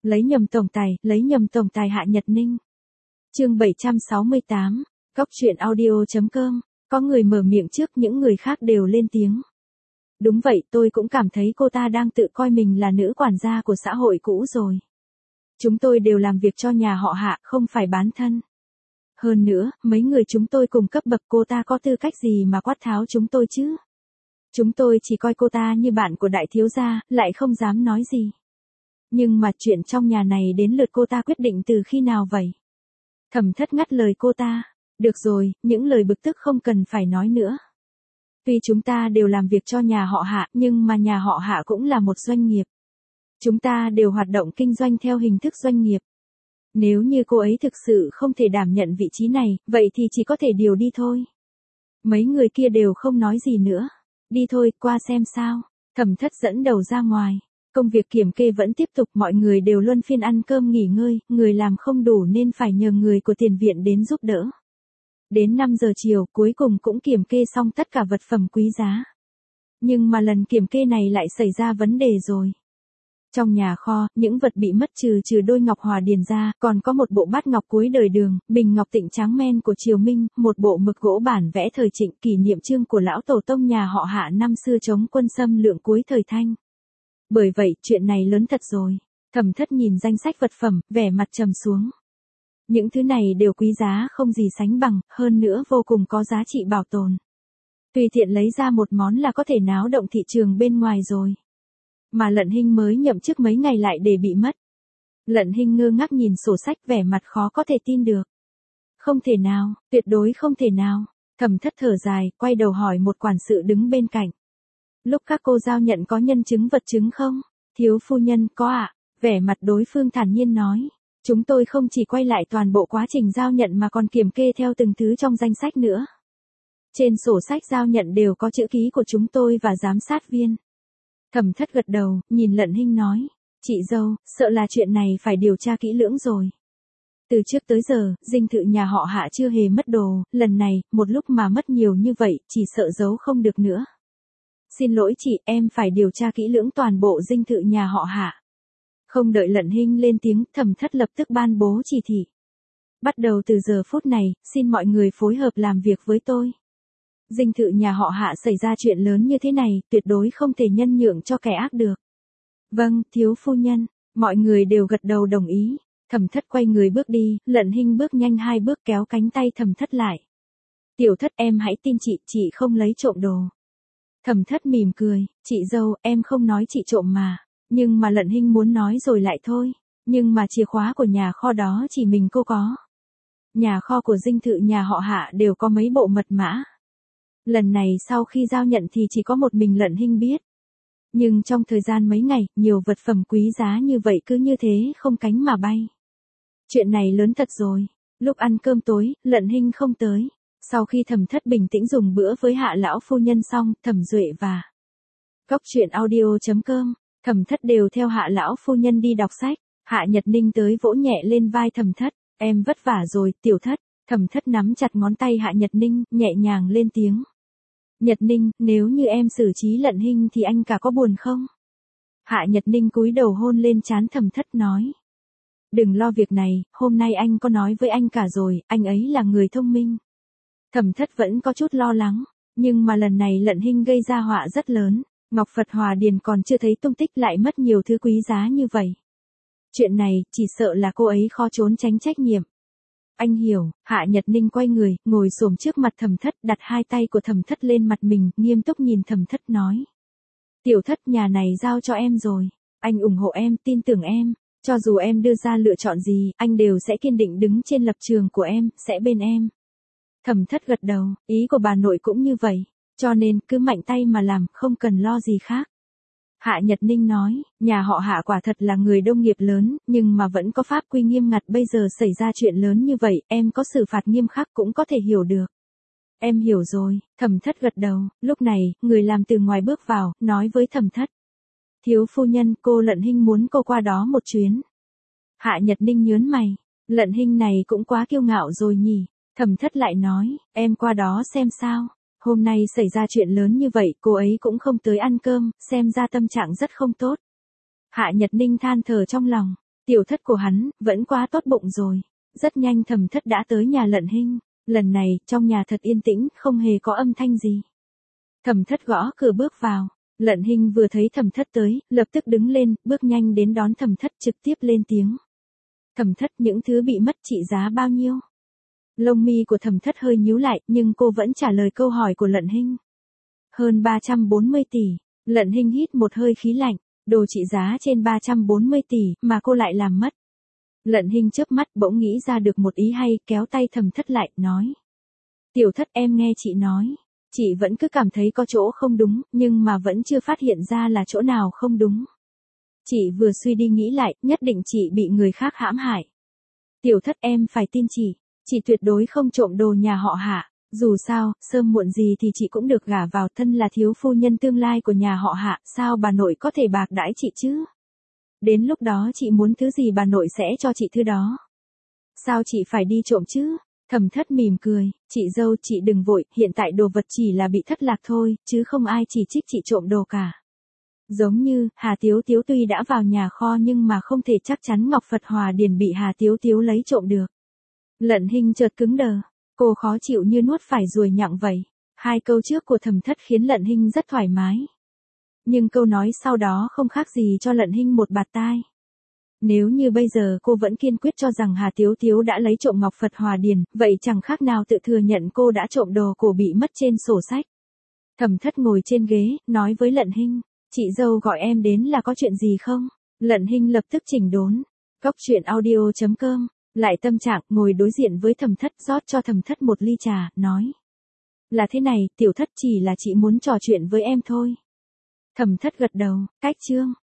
Lấy nhầm tổng tài Hạ Nhật Ninh. Chương 768, Cóc truyện audio.com, có người mở miệng trước những người khác đều lên tiếng. Đúng vậy, tôi cũng cảm thấy cô ta đang tự coi mình là nữ quản gia của xã hội cũ rồi. Chúng tôi đều làm việc cho nhà họ Hạ, không phải bán thân. Hơn nữa, mấy người chúng tôi cùng cấp bậc, cô ta có tư cách gì mà quát tháo chúng tôi chứ? Chúng tôi chỉ coi cô ta như bạn của đại thiếu gia, lại không dám nói gì. Nhưng mà chuyện trong nhà này đến lượt cô ta quyết định từ khi nào vậy? Thẩm Thất ngắt lời cô ta. Được rồi, những lời bực tức không cần phải nói nữa. Tuy chúng ta đều làm việc cho nhà họ Hạ, nhưng mà nhà họ Hạ cũng là một doanh nghiệp. Chúng ta đều hoạt động kinh doanh theo hình thức doanh nghiệp. Nếu như cô ấy thực sự không thể đảm nhận vị trí này, vậy thì chỉ có thể điều đi thôi. Mấy người kia đều không nói gì nữa. Đi thôi, qua xem sao. Thẩm Thất dẫn đầu ra ngoài. Công việc kiểm kê vẫn tiếp tục, mọi người đều luân phiên ăn cơm nghỉ ngơi, người làm không đủ nên phải nhờ người của tiền viện đến giúp đỡ. Đến 5 giờ chiều, cuối cùng cũng kiểm kê xong tất cả vật phẩm quý giá. Nhưng mà lần kiểm kê này lại xảy ra vấn đề rồi. Trong nhà kho, những vật bị mất trừ đôi ngọc hòa điền ra, còn có một bộ bát ngọc cuối đời Đường, bình ngọc Tịnh Tráng Men của Triều Minh, một bộ mực gỗ bản vẽ thời Trịnh, kỷ niệm chương của lão tổ tông nhà họ Hạ năm xưa chống quân xâm lược cuối thời Thanh. Bởi vậy, chuyện này lớn thật rồi. Thẩm Thất nhìn danh sách vật phẩm, vẻ mặt trầm xuống. Những thứ này đều quý giá không gì sánh bằng, hơn nữa vô cùng có giá trị bảo tồn. Tùy tiện lấy ra một món là có thể náo động thị trường bên ngoài rồi. Mà Lận Hinh mới nhậm chức mấy ngày lại để bị mất. Lận Hinh ngơ ngác nhìn sổ sách, vẻ mặt khó có thể tin được. Không thể nào, tuyệt đối không thể nào. Thẩm Thất thở dài, quay đầu hỏi một quản sự đứng bên cạnh. Lúc các cô giao nhận có nhân chứng vật chứng không? Thiếu phu nhân, có ạ. Vẻ mặt đối phương thản nhiên nói. Chúng tôi không chỉ quay lại toàn bộ quá trình giao nhận mà còn kiểm kê theo từng thứ trong danh sách nữa. Trên sổ sách giao nhận đều có chữ ký của chúng tôi và giám sát viên. Thẩm Thất gật đầu, nhìn Lận Hinh nói. Chị dâu, sợ là chuyện này phải điều tra kỹ lưỡng rồi. Từ trước tới giờ, dinh thự nhà họ Hạ chưa hề mất đồ, lần này, một lúc mà mất nhiều như vậy, chỉ sợ giấu không được nữa. Xin lỗi chị, em phải điều tra kỹ lưỡng toàn bộ dinh thự nhà họ Hạ. Không đợi Lận Hinh lên tiếng, Thẩm Thất lập tức ban bố chỉ thị. Bắt đầu từ giờ phút này, xin mọi người phối hợp làm việc với tôi. Dinh thự nhà họ Hạ xảy ra chuyện lớn như thế này, tuyệt đối không thể nhân nhượng cho kẻ ác được. Vâng, thiếu phu nhân, mọi người đều gật đầu đồng ý. Thẩm Thất quay người bước đi, Lận Hinh bước nhanh 2 bước kéo cánh tay Thẩm Thất lại. Tiểu Thất, em hãy tin chị không lấy trộm đồ. Thẩm Thất mỉm cười, chị dâu, em không nói chị trộm mà. Nhưng mà Lận Hinh muốn nói rồi lại thôi. Nhưng mà chìa khóa của nhà kho đó chỉ mình cô có. Nhà kho của dinh thự nhà họ Hạ đều có mấy bộ mật mã. Lần này sau khi giao nhận thì chỉ có một mình Lận Hinh biết. Nhưng trong thời gian mấy ngày, nhiều vật phẩm quý giá như vậy cứ như thế không cánh mà bay. Chuyện này lớn thật rồi. Lúc ăn cơm tối, Lận Hinh không tới. Sau khi Thẩm Thất bình tĩnh dùng bữa với Hạ lão phu nhân xong, Thẩm Duệ và Cóc truyện audio.com, Thẩm Thất đều theo Hạ lão phu nhân đi đọc sách. Hạ Nhật Ninh tới vỗ nhẹ lên vai Thẩm Thất. Em vất vả rồi, Tiểu Thất. Thẩm Thất nắm chặt ngón tay Hạ Nhật Ninh, nhẹ nhàng lên tiếng. Nhật Ninh, nếu như em xử trí Lận Hinh thì anh cả có buồn không? Hạ Nhật Ninh cúi đầu hôn lên trán Thẩm Thất nói. Đừng lo việc này, hôm nay anh có nói với anh cả rồi, anh ấy là người thông minh. Thẩm Thất vẫn có chút lo lắng, nhưng mà lần này Lận Hinh gây ra họa rất lớn. Ngọc Phật Hòa Điền còn chưa thấy tung tích lại mất nhiều thứ quý giá như vậy. Chuyện này, chỉ sợ là cô ấy khó trốn tránh trách nhiệm. Anh hiểu. Hạ Nhật Ninh quay người, ngồi xổm trước mặt Thẩm Thất, đặt 2 tay của Thẩm Thất lên mặt mình, nghiêm túc nhìn Thẩm Thất nói. Tiểu Thất, nhà này giao cho em rồi. Anh ủng hộ em, tin tưởng em. Cho dù em đưa ra lựa chọn gì, anh đều sẽ kiên định đứng trên lập trường của em, sẽ bên em. Thẩm Thất gật đầu, ý của bà nội cũng như vậy. Cho nên, cứ mạnh tay mà làm, không cần lo gì khác. Hạ Nhật Ninh nói, nhà họ Hạ quả thật là người đông nghiệp lớn, nhưng mà vẫn có pháp quy nghiêm ngặt, bây giờ xảy ra chuyện lớn như vậy, em có xử phạt nghiêm khắc cũng có thể hiểu được. Em hiểu rồi, Thẩm Thất gật đầu, lúc này, người làm từ ngoài bước vào, nói với Thẩm Thất. Thiếu phu nhân, cô Lận Hinh muốn cô qua đó một chuyến. Hạ Nhật Ninh nhớn mày, Lận Hinh này cũng quá kiêu ngạo rồi nhỉ. Thẩm Thất lại nói, em qua đó xem sao. Hôm nay xảy ra chuyện lớn như vậy, cô ấy cũng không tới ăn cơm, xem ra tâm trạng rất không tốt. Hạ Nhật Ninh than thở trong lòng. Tiểu thất của hắn, vẫn quá tốt bụng rồi. Rất nhanh Thẩm Thất đã tới nhà Lận Hinh. Lần này, trong nhà thật yên tĩnh, không hề có âm thanh gì. Thẩm Thất gõ cửa bước vào. Lận Hinh vừa thấy Thẩm Thất tới, lập tức đứng lên, bước nhanh đến đón Thẩm Thất, trực tiếp lên tiếng. Thẩm Thất, những thứ bị mất trị giá bao nhiêu? Lông mi của Thẩm Thất hơi nhíu lại, nhưng cô vẫn trả lời câu hỏi của Lận Hinh. Hơn 340 tỷ. Lận Hinh hít một hơi khí lạnh. Đồ trị giá trên 340 tỷ, mà cô lại làm mất. Lận Hinh chớp mắt bỗng nghĩ ra được một ý hay, kéo tay Thẩm Thất lại, nói. Tiểu Thất, em nghe chị nói. Chị vẫn cứ cảm thấy có chỗ không đúng, nhưng mà vẫn chưa phát hiện ra là chỗ nào không đúng. Chị vừa suy đi nghĩ lại, nhất định chị bị người khác hãm hại. Tiểu Thất, em phải tin chị tuyệt đối không trộm đồ nhà họ Hạ. Dù sao, sớm muộn gì thì chị cũng được gả vào, thân là thiếu phu nhân tương lai của nhà họ Hạ, sao bà nội có thể bạc đãi chị chứ? Đến lúc đó chị muốn thứ gì bà nội sẽ cho chị thứ đó. Sao chị phải đi trộm chứ? Thẩm Thất mỉm cười, chị dâu, chị đừng vội, hiện tại đồ vật chỉ là bị thất lạc thôi, chứ không ai chỉ trích chị trộm đồ cả. Giống như, Hà Tiếu Tiếu tuy đã vào nhà kho nhưng mà không thể chắc chắn Ngọc Phật Hòa Điền bị Hà Tiếu Tiếu lấy trộm được. Lận Hinh chợt cứng đờ, cô khó chịu như nuốt phải ruồi nhặng vậy. Hai câu trước của Thẩm Thất khiến Lận Hinh rất thoải mái. Nhưng câu nói sau đó không khác gì cho Lận Hinh một bạt tai. Nếu như bây giờ cô vẫn kiên quyết cho rằng Hà Tiếu Tiếu đã lấy trộm Ngọc Phật Hòa Điền, vậy chẳng khác nào tự thừa nhận cô đã trộm đồ cổ bị mất trên sổ sách. Thẩm Thất ngồi trên ghế, nói với Lận Hinh, chị dâu gọi em đến là có chuyện gì không? Lận Hinh lập tức chỉnh đốn. Cóc truyện audio.com, lại tâm trạng, ngồi đối diện với Thẩm Thất, rót cho Thẩm Thất một ly trà, nói. Là thế này, Tiểu Thất, chỉ là chị muốn trò chuyện với em thôi. Thẩm Thất gật đầu, cách chương.